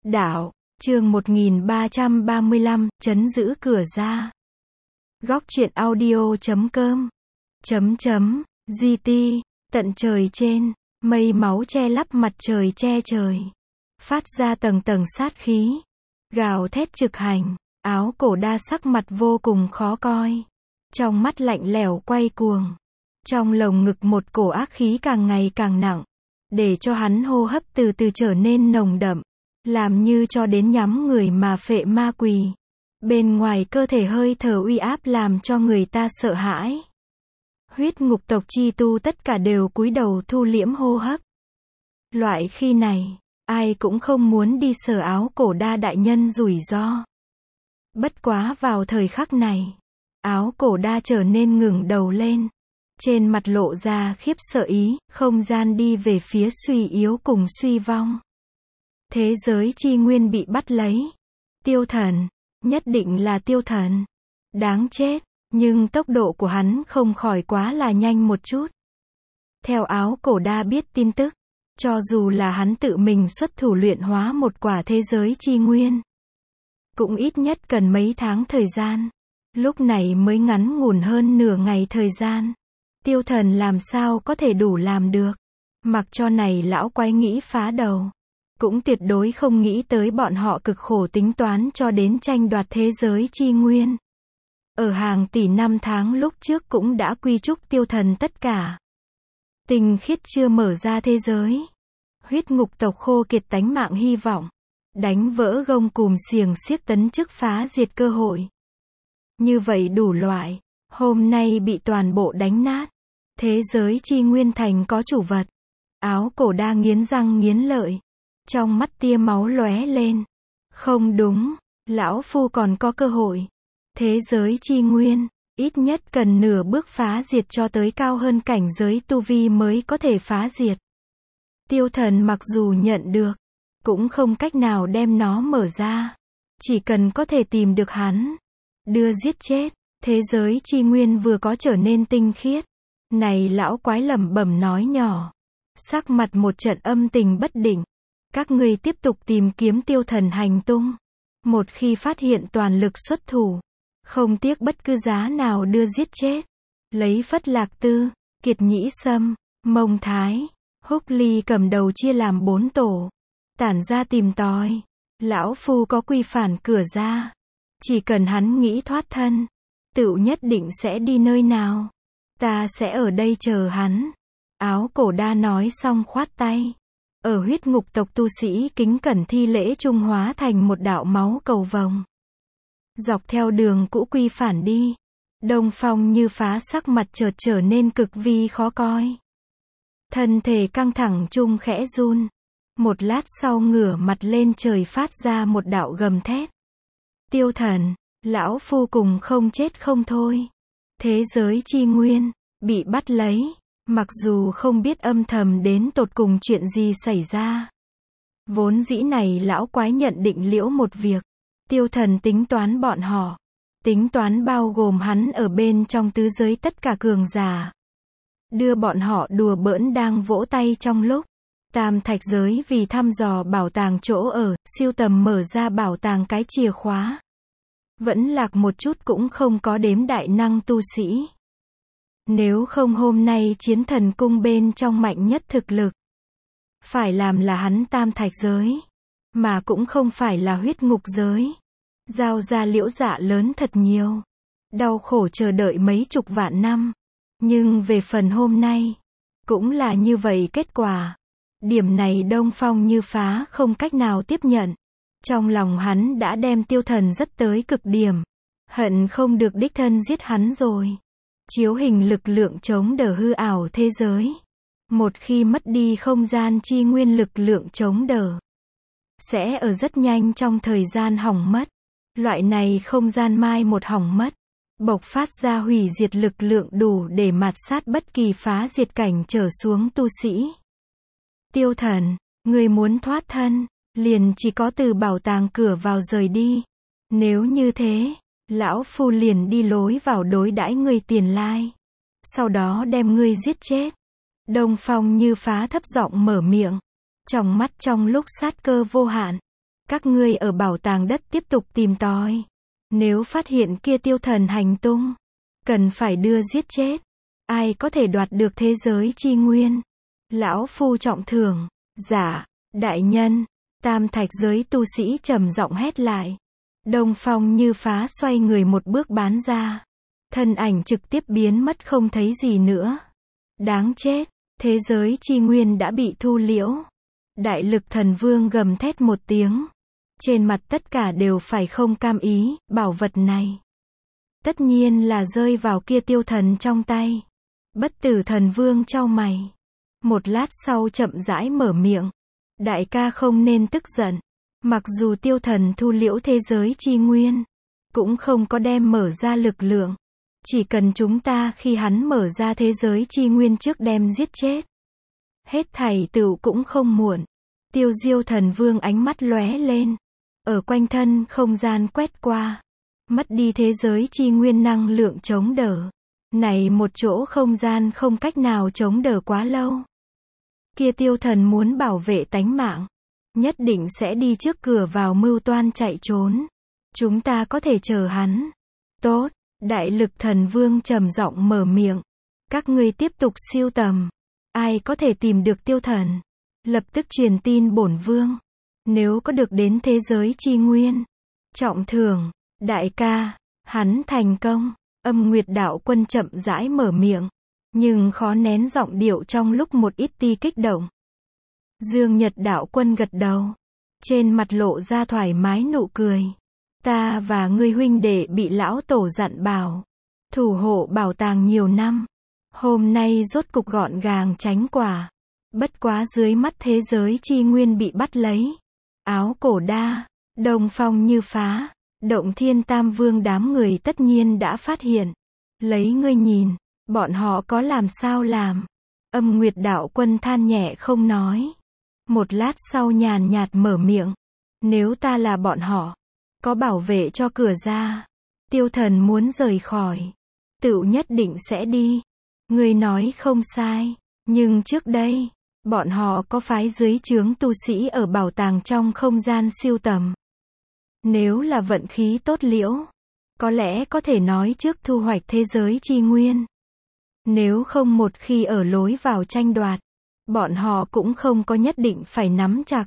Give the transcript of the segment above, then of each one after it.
Đạo, chương 1335, trấn giữ cửa ra. Góc truyện audio.com GT, tận trời trên, mây máu che lấp mặt trời che trời. Phát ra tầng tầng sát khí. Gào thét trực hành, áo cổ đa sắc mặt vô cùng khó coi. Trong mắt lạnh lẽo quay cuồng. Trong lồng ngực một cổ ác khí càng ngày càng nặng. Để cho hắn hô hấp từ từ trở nên nồng đậm. Làm như cho đến nhắm người mà phệ ma quỷ. Bên ngoài cơ thể hơi thở uy áp làm cho người ta sợ hãi. Huyết ngục tộc chi tu tất cả đều cúi đầu thu liễm hô hấp. Loại khi này, ai cũng không muốn đi sờ áo cổ đa đại nhân rủi ro. Bất quá vào thời khắc này, áo cổ đa trở nên ngẩng đầu lên. Trên mặt lộ ra khiếp sợ ý, không gian đi về phía suy yếu cùng suy vong. Thế giới chi nguyên bị bắt lấy. Tiêu Thần, nhất định là Tiêu Thần. Đáng chết, nhưng tốc độ của hắn không khỏi quá là nhanh một chút. Theo áo cổ đa biết tin tức, cho dù là hắn tự mình xuất thủ luyện hóa một quả thế giới chi nguyên, cũng ít nhất cần mấy tháng thời gian. Lúc này mới ngắn ngủn hơn nửa ngày thời gian. Tiêu Thần làm sao có thể đủ làm được. Mặc cho này lão quái nghĩ phá đầu. Cũng tuyệt đối không nghĩ tới bọn họ cực khổ tính toán cho đến tranh đoạt thế giới chi nguyên. Ở hàng tỷ năm tháng lúc trước cũng đã quy chúc Tiêu Thần tất cả. Tinh khiết chưa mở ra thế giới. Huyết ngục tộc khô kiệt tánh mạng hy vọng. Đánh vỡ gông cùm xiềng xiếc tấn chức phá diệt cơ hội. Như vậy đủ loại. Hôm nay bị toàn bộ đánh nát. Thế giới chi nguyên thành có chủ vật. Áo cổ đa nghiến răng nghiến lợi. Trong mắt tia máu lóe lên. Không đúng, lão phu còn có cơ hội. Thế giới chi nguyên, ít nhất cần nửa bước phá diệt cho tới cao hơn cảnh giới tu vi mới có thể phá diệt. Tiêu Thần mặc dù nhận được, cũng không cách nào đem nó mở ra. Chỉ cần có thể tìm được hắn, đưa giết chết, thế giới chi nguyên vừa có trở nên tinh khiết. Này lão quái lẩm bẩm nói nhỏ, sắc mặt một trận âm tình bất định. Các ngươi tiếp tục tìm kiếm Tiêu Thần hành tung. Một khi phát hiện toàn lực xuất thủ, không tiếc bất cứ giá nào đưa giết chết. Lấy Phất Lạc Tư, Kiệt Nhĩ Sâm, Mông Thái, Húc Ly cầm đầu chia làm 4 tổ. Tản ra tìm tòi. Lão phu có quy phản cửa ra. Chỉ cần hắn nghĩ thoát thân, tựu nhất định sẽ đi nơi nào. Ta sẽ ở đây chờ hắn. Áo cổ đa nói xong khoát tay. Ở huyết ngục tộc tu sĩ kính cẩn thi lễ trung hóa thành một đạo máu cầu vồng. Dọc theo đường cũ quy phản đi. Đông Phong như phá sắc mặt chợt trở nên cực vi khó coi. Thân thể căng thẳng trung khẽ run. Một lát sau ngửa mặt lên trời phát ra một đạo gầm thét. Tiêu Thần, lão phu cùng không chết không thôi. Thế giới chi nguyên, bị bắt lấy. Mặc dù không biết âm thầm đến tột cùng chuyện gì xảy ra. Vốn dĩ này lão quái nhận định liễu một việc. Tiêu Thần tính toán bọn họ. Tính toán bao gồm hắn ở bên trong tứ giới tất cả cường giả. Đưa bọn họ đùa bỡn đang vỗ tay trong lúc. Tam thạch giới vì thăm dò bảo tàng chỗ ở, siêu tầm mở ra bảo tàng cái chìa khóa. Vẫn lạc một chút cũng không có đếm đại năng tu sĩ. Nếu không hôm nay chiến thần cung bên trong mạnh nhất thực lực. Phải làm là hắn tam thạch giới. Mà cũng không phải là huyết ngục giới. Giao ra liễu dạ lớn thật nhiều. Đau khổ chờ đợi mấy chục vạn năm. Nhưng về phần hôm nay, cũng là như vậy kết quả. Điểm này Đông Phong như phá không cách nào tiếp nhận. Trong lòng hắn đã đem Tiêu Thần rất tới cực điểm. Hận không được đích thân giết hắn rồi. Chiếu hình lực lượng chống đỡ hư ảo thế giới. Một khi mất đi không gian chi nguyên lực lượng chống đỡ, sẽ ở rất nhanh trong thời gian hỏng mất. Loại này không gian mai một hỏng mất, bộc phát ra hủy diệt lực lượng đủ để mạt sát bất kỳ phá diệt cảnh trở xuống tu sĩ. Tiêu Thần, người muốn thoát thân, liền chỉ có từ bảo tàng cửa vào rời đi. Nếu như thế, lão phu liền đi lối vào đối đãi ngươi tiền lai. Sau đó đem ngươi giết chết. Đông Phong như phá thấp giọng mở miệng. Trong mắt trong lúc sát cơ vô hạn. Các ngươi ở bảo tàng đất tiếp tục tìm tòi. Nếu phát hiện kia tiêu thần hành tung, cần phải đưa giết chết. Ai có thể đoạt được thế giới chi nguyên? Lão phu trọng thưởng. Dạ, đại nhân. Tam thạch giới tu sĩ trầm giọng hét lại. Đông Phong Như Phá xoay người một bước bắn ra. Thân ảnh trực tiếp biến mất không thấy gì nữa. Đáng chết, thế giới chi nguyên đã bị thu liễu. Đại lực thần vương gầm thét một tiếng. Trên mặt tất cả đều phải không cam ý, bảo vật này tất nhiên là rơi vào kia tiêu thần trong tay. Bất tử thần vương chau mày. Một lát sau chậm rãi mở miệng. Đại ca không nên tức giận. Mặc dù tiêu thần thu liễu thế giới chi nguyên, cũng không có đem mở ra lực lượng. Chỉ cần chúng ta khi hắn mở ra thế giới chi nguyên trước đem giết chết. Hết thảy tựu cũng không muộn. Tiêu Diêu thần vương ánh mắt lóe lên. Ở quanh thân không gian quét qua. Mất đi thế giới chi nguyên năng lượng chống đỡ. Này một chỗ không gian không cách nào chống đỡ quá lâu. Kia tiêu thần muốn bảo vệ tánh mạng. Nhất định sẽ đi trước cửa vào mưu toan chạy trốn. Chúng ta có thể chờ hắn. Tốt, đại lực thần vương trầm giọng mở miệng. Các ngươi tiếp tục siêu tầm. Ai có thể tìm được tiêu thần? Lập tức truyền tin bổn vương. Nếu có được đến thế giới chi nguyên. Trọng thưởng, đại ca, hắn thành công. Âm Nguyệt đạo quân chậm rãi mở miệng. Nhưng khó nén giọng điệu trong lúc một ít ti kích động. Dương Nhật đạo quân gật đầu. Trên mặt lộ ra thoải mái nụ cười. Ta và ngươi huynh đệ bị lão tổ dặn bảo. Thủ hộ bảo tàng nhiều năm. Hôm nay rốt cục gọn gàng tránh quả. Bất quá dưới mắt thế giới chi nguyên bị bắt lấy. Áo cổ đa, Đông Phong Như Phá, Động Thiên Tam Vương đám người tất nhiên đã phát hiện. Lấy ngươi nhìn, bọn họ có làm sao làm? Âm Nguyệt đạo quân than nhẹ không nói. Một lát sau nhàn nhạt mở miệng. Nếu ta là bọn họ, có bảo vệ cho cửa ra. Tiêu thần muốn rời khỏi. Tựu nhất định sẽ đi. Ngươi nói không sai. Nhưng trước đây, bọn họ có phái dưới trướng tu sĩ ở bảo tàng trong không gian siêu tầm. Nếu là vận khí tốt liễu, có lẽ có thể nói trước thu hoạch thế giới chi nguyên. Nếu không một khi ở lối vào tranh đoạt, bọn họ cũng không có nhất định phải nắm chặt.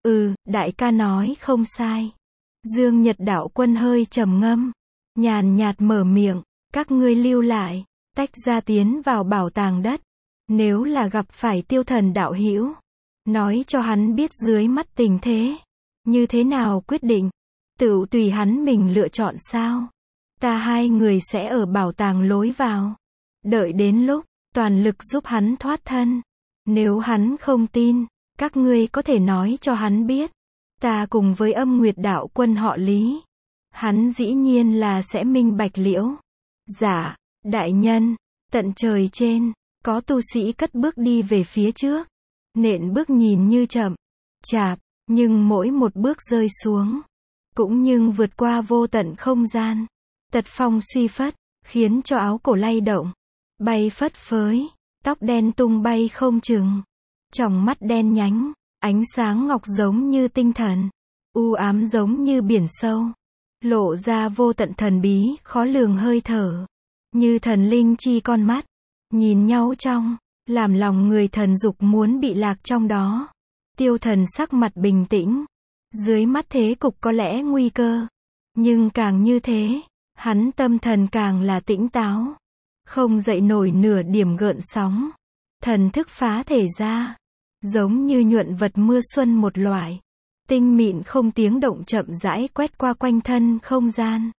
Đại ca nói không sai. Dương Nhật đạo quân hơi trầm ngâm, nhàn nhạt mở miệng, các ngươi lưu lại, tách ra tiến vào bảo tàng đất. Nếu là gặp phải tiêu thần đạo hữu, nói cho hắn biết dưới mắt tình thế, như thế nào quyết định, tựu tùy hắn mình lựa chọn sao. Ta hai người sẽ ở bảo tàng lối vào, đợi đến lúc, toàn lực giúp hắn thoát thân. Nếu hắn không tin, các ngươi có thể nói cho hắn biết, ta cùng với Âm Nguyệt đạo quân họ Lý. Hắn dĩ nhiên là sẽ minh bạch liễu. Dạ, đại nhân, tận trời trên, có tu sĩ cất bước đi về phía trước. Nện bước nhìn như chậm, chạp, nhưng mỗi một bước rơi xuống, cũng nhưng vượt qua vô tận không gian. Tật phong suy phất, khiến cho áo cổ lay động, bay phất phới, tóc đen tung bay không chừng. Tròng mắt đen nhánh, ánh sáng ngọc giống như tinh thần, u ám giống như biển sâu, lộ ra vô tận thần bí, khó lường hơi thở, như thần linh chi con mắt, nhìn nhau trong, làm lòng người thần dục muốn bị lạc trong đó. Tiêu thần sắc mặt bình tĩnh, dưới mắt thế cục có lẽ nguy cơ, nhưng càng như thế, hắn tâm thần càng là tĩnh táo, không dậy nổi nửa điểm gợn sóng. Thần thức phá thể ra, giống như nhuận vật mưa xuân một loại, tinh mịn không tiếng động chậm rãi quét qua quanh thân không gian.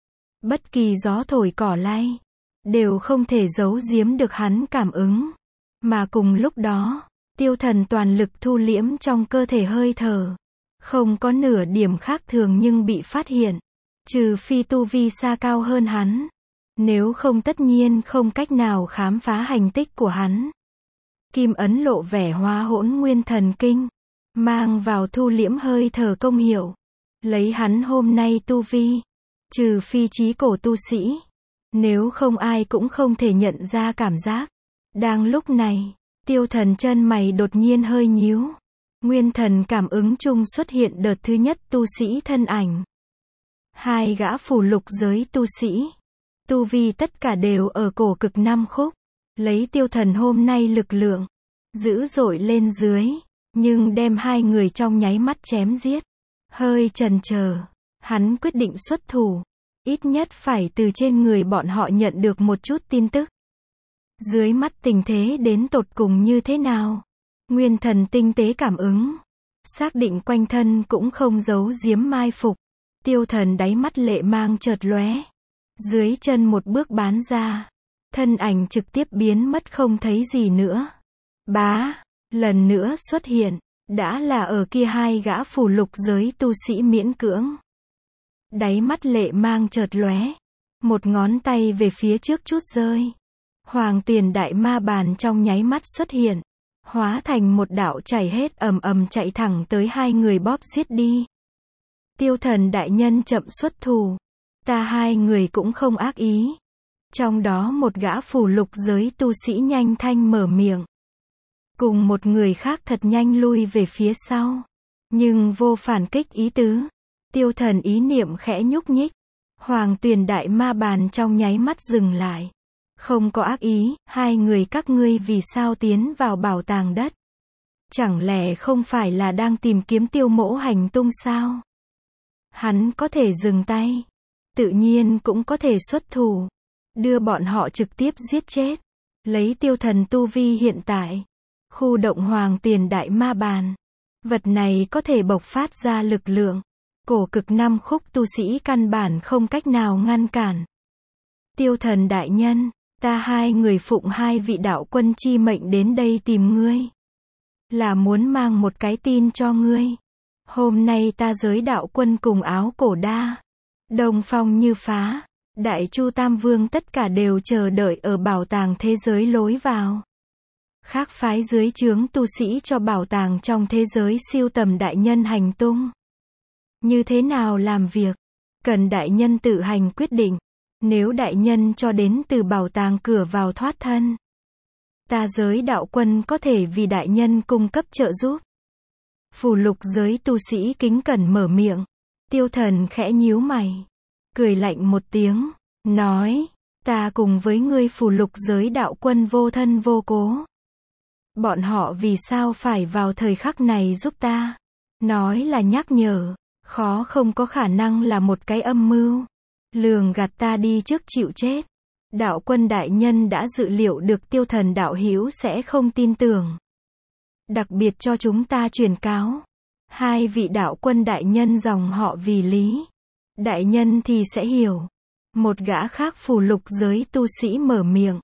Bất kỳ gió thổi cỏ lay, đều không thể giấu giếm được hắn cảm ứng. Mà cùng lúc đó, tiêu thần toàn lực thu liễm trong cơ thể hơi thở, không có nửa điểm khác thường nhưng bị phát hiện, trừ phi tu vi xa cao hơn hắn, nếu không tất nhiên không cách nào khám phá hành tích của hắn. Kim ấn lộ vẻ hóa hỗn nguyên thần kinh, mang vào thu liễm hơi thở công hiệu. Lấy hắn hôm nay tu vi, trừ phi chí cổ tu sĩ, nếu không ai cũng không thể nhận ra cảm giác. Đang lúc này, tiêu thần chân mày đột nhiên hơi nhíu. Nguyên thần cảm ứng chung xuất hiện đợt thứ nhất tu sĩ thân ảnh. Hai gã phù lục giới tu sĩ. Tu vi tất cả đều ở cổ cực năm khúc. Lấy tiêu thần hôm nay lực lượng. Dữ dội lên dưới. Nhưng đem hai người trong nháy mắt chém giết. Hơi chần chờ. Hắn quyết định xuất thủ. Ít nhất phải từ trên người bọn họ nhận được một chút tin tức. Dưới mắt tình thế đến tột cùng như thế nào? Nguyên thần tinh tế cảm ứng. Xác định quanh thân cũng không giấu giếm mai phục. Tiêu thần đáy mắt lệ mang chợt lóe. Dưới chân một bước bán ra. Thân ảnh trực tiếp biến mất không thấy gì nữa. Bá, lần nữa xuất hiện. Đã là ở kia hai gã phù lục giới tu sĩ miễn cưỡng. Đáy mắt lệ mang chợt lóe. Một ngón tay về phía trước chút rơi. Hoàng tiền đại ma bàn trong nháy mắt xuất hiện. Hóa thành một đạo chảy hết ầm ầm chạy thẳng tới hai người bóp giết đi. Tiêu thần đại nhân chậm xuất thủ. Ta hai người cũng không ác ý. Trong đó một gã phù lục giới tu sĩ nhanh thanh mở miệng. Cùng một người khác thật nhanh lui về phía sau. Nhưng vô phản kích ý tứ. Tiêu thần ý niệm khẽ nhúc nhích. Hoàng tuyền đại ma bàn trong nháy mắt dừng lại. Không có ác ý, hai người các ngươi vì sao tiến vào bảo tàng đất? Chẳng lẽ không phải là đang tìm kiếm tiêu mỗ hành tung sao? Hắn có thể dừng tay. Tự nhiên cũng có thể xuất thủ. Đưa bọn họ trực tiếp giết chết. Lấy tiêu thần tu vi hiện tại. Khu động hoàng tiền đại ma bàn. Vật này có thể bộc phát ra lực lượng. Cổ cực năm khúc tu sĩ căn bản không cách nào ngăn cản. Tiêu thần đại nhân. Ta hai người phụng hai vị đạo quân chi mệnh đến đây tìm ngươi. Là muốn mang một cái tin cho ngươi. Hôm nay ta giới đạo quân cùng áo cổ đa. Đồng phong như phá. Đại chu tam vương tất cả đều chờ đợi ở bảo tàng thế giới lối vào. Khác phái dưới trướng tu sĩ cho bảo tàng trong thế giới siêu tầm đại nhân hành tung. Như thế nào làm việc? Cần đại nhân tự hành quyết định. Nếu đại nhân cho đến từ bảo tàng cửa vào thoát thân. Ta giới đạo quân có thể vì đại nhân cung cấp trợ giúp. Phù lục giới tu sĩ kính cẩn mở miệng. Tiêu thần khẽ nhíu mày. Cười lạnh một tiếng. Nói. Ta cùng với ngươi phù lục giới đạo quân vô thân vô cố. Bọn họ vì sao phải vào thời khắc này giúp ta? Nói là nhắc nhở. Khó không có khả năng là một cái âm mưu. Lường gạt ta đi trước chịu chết. Đạo quân đại nhân đã dự liệu được tiêu thần đạo hữu sẽ không tin tưởng. Đặc biệt cho chúng ta truyền cáo. Hai vị đạo quân đại nhân dòng họ vì Lý. Đại nhân thì sẽ hiểu. Một gã khác phù lục giới tu sĩ mở miệng.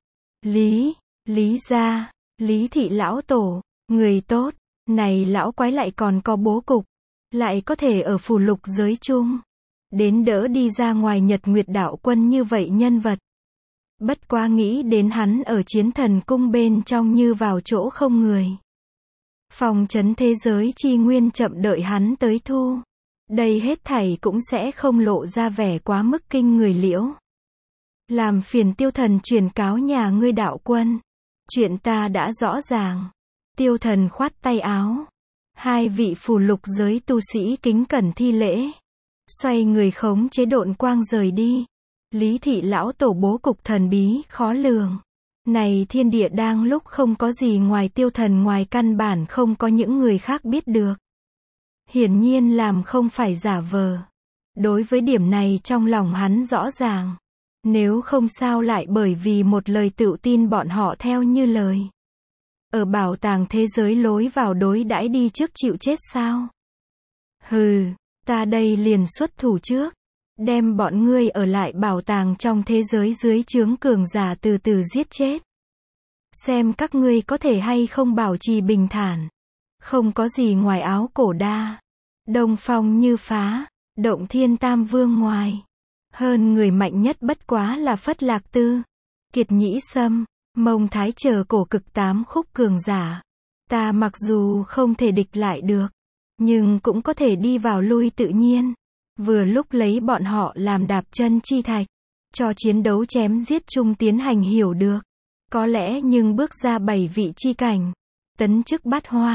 Lý gia, Lý thị lão tổ, người tốt. Này lão quái lại còn có bố cục. Lại có thể ở phù lục giới chung. Đến đỡ đi ra ngoài Nhật Nguyệt đạo quân như vậy nhân vật. Bất quá nghĩ đến hắn ở chiến thần cung bên trong như vào chỗ không người. Phòng trấn thế giới chi nguyên chậm đợi hắn tới thu. Đây hết thảy cũng sẽ không lộ ra vẻ quá mức kinh người liễu. Làm phiền tiêu thần truyền cáo nhà ngươi đạo quân. Chuyện ta đã rõ ràng. Tiêu thần khoát tay áo. Hai vị phù lục giới tu sĩ kính cẩn thi lễ. Xoay người khống chế độn quang rời đi. Lý thị lão tổ bố cục thần bí, khó lường. Này thiên địa đang lúc không có gì ngoài tiêu thần ngoài căn bản không có những người khác biết được. Hiển nhiên làm không phải giả vờ. Đối với điểm này trong lòng hắn rõ ràng. Nếu không sao lại bởi vì một lời tự tin bọn họ theo như lời. Ở bảo tàng thế giới lối vào đối đãi đi trước chịu chết sao? Hừ. Ta đây liền xuất thủ trước. Đem bọn ngươi ở lại bảo tàng trong thế giới dưới trướng cường giả từ từ giết chết. Xem các ngươi có thể hay không bảo trì bình thản. Không có gì ngoài áo cổ đa. Đồng phong như phá. Động thiên tam vương ngoài. Hơn người mạnh nhất bất quá là Phất Lạc Tư. Kiệt Nhĩ Sâm. Mông Thái chờ cổ cực 8 khúc cường giả. Ta mặc dù không thể địch lại được. Nhưng cũng có thể đi vào lui tự nhiên. Vừa lúc lấy bọn họ làm đạp chân chi thạch. Cho chiến đấu chém giết chung tiến hành hiểu được. Có lẽ nhưng bước ra 7 vị chi cảnh. Tấn chức bát hoang.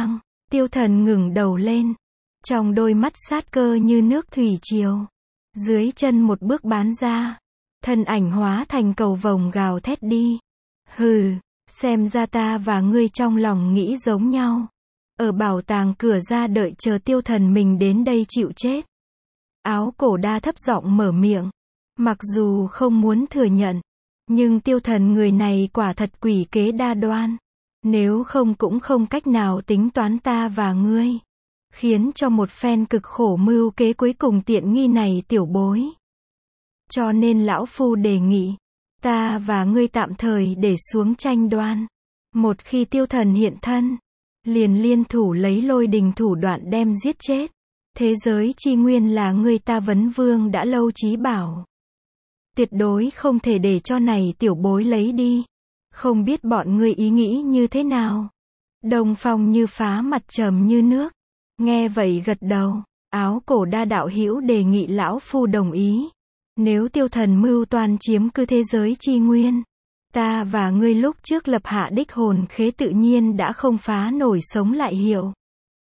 Tiêu Thần ngẩng đầu lên. Trong đôi mắt sát cơ như nước thủy triều. Dưới chân một bước bán ra. Thân ảnh hóa thành cầu vồng gào thét đi. Hừ, xem ra ta và ngươi trong lòng nghĩ giống nhau. Ở bảo tàng cửa ra đợi chờ Tiêu Thần mình đến đây chịu chết. Áo cổ đa thấp giọng mở miệng. Mặc dù không muốn thừa nhận. Nhưng Tiêu Thần người này quả thật quỷ kế đa đoan. Nếu không cũng không cách nào tính toán ta và ngươi. Khiến cho một phen cực khổ mưu kế cuối cùng tiện nghi này tiểu bối. Cho nên lão phu đề nghị. Ta và ngươi tạm thời để xuống tranh đoan. Một khi Tiêu Thần hiện thân. Liền liên thủ lấy lôi đình thủ đoạn đem giết chết. Thế giới chi nguyên là ngươi ta vấn vương đã lâu chí bảo. Tuyệt đối không thể để cho này tiểu bối lấy đi. Không biết bọn ngươi ý nghĩ như thế nào. Đông Phong như phá mặt trầm như nước. Nghe vậy gật đầu. Áo cổ đa đạo hữu đề nghị lão phu đồng ý. Nếu Tiêu Thần mưu toan chiếm cứ thế giới chi nguyên. Ta và ngươi lúc trước lập hạ đích hồn khế tự nhiên đã không phá nổi sống lại hiệu.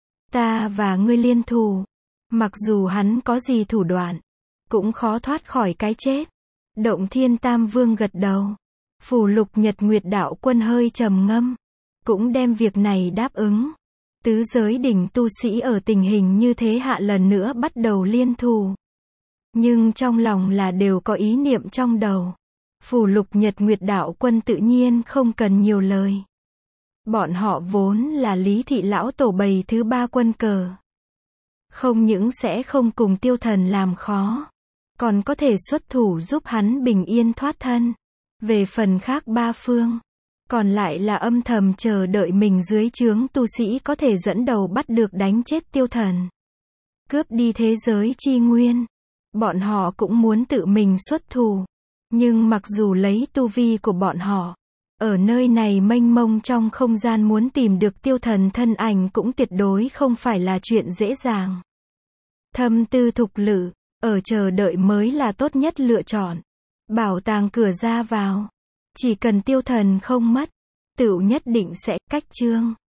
Ta và ngươi liên thù. Mặc dù hắn có gì thủ đoạn. Cũng khó thoát khỏi cái chết. Động Thiên Tam Vương gật đầu. Phù Lục Nhật Nguyệt đạo quân hơi trầm ngâm. Cũng đem việc này đáp ứng. Tứ giới đỉnh tu sĩ ở tình hình như thế hạ lần nữa bắt đầu liên thù. Nhưng trong lòng là đều có ý niệm trong đầu. Phù Lục Nhật Nguyệt đạo quân tự nhiên không cần nhiều lời. Bọn họ vốn là Lý Thị lão tổ bầy thứ 3 quân cờ. Không những sẽ không cùng Tiêu Thần làm khó. Còn có thể xuất thủ giúp hắn bình yên thoát thân. Về phần khác 3 phương. Còn lại là âm thầm chờ đợi mình dưới trướng tu sĩ có thể dẫn đầu bắt được đánh chết Tiêu Thần. Cướp đi thế giới chi nguyên. Bọn họ cũng muốn tự mình xuất thủ. Nhưng mặc dù lấy tu vi của bọn họ. Ở nơi này mênh mông trong không gian muốn tìm được Tiêu Thần thân ảnh cũng tuyệt đối không phải là chuyện dễ dàng. Thâm tư thục lự. Ở chờ đợi mới là tốt nhất lựa chọn. Bảo tàng cửa ra vào. Chỉ cần Tiêu Thần không mất. Tựu nhất định sẽ cách chương.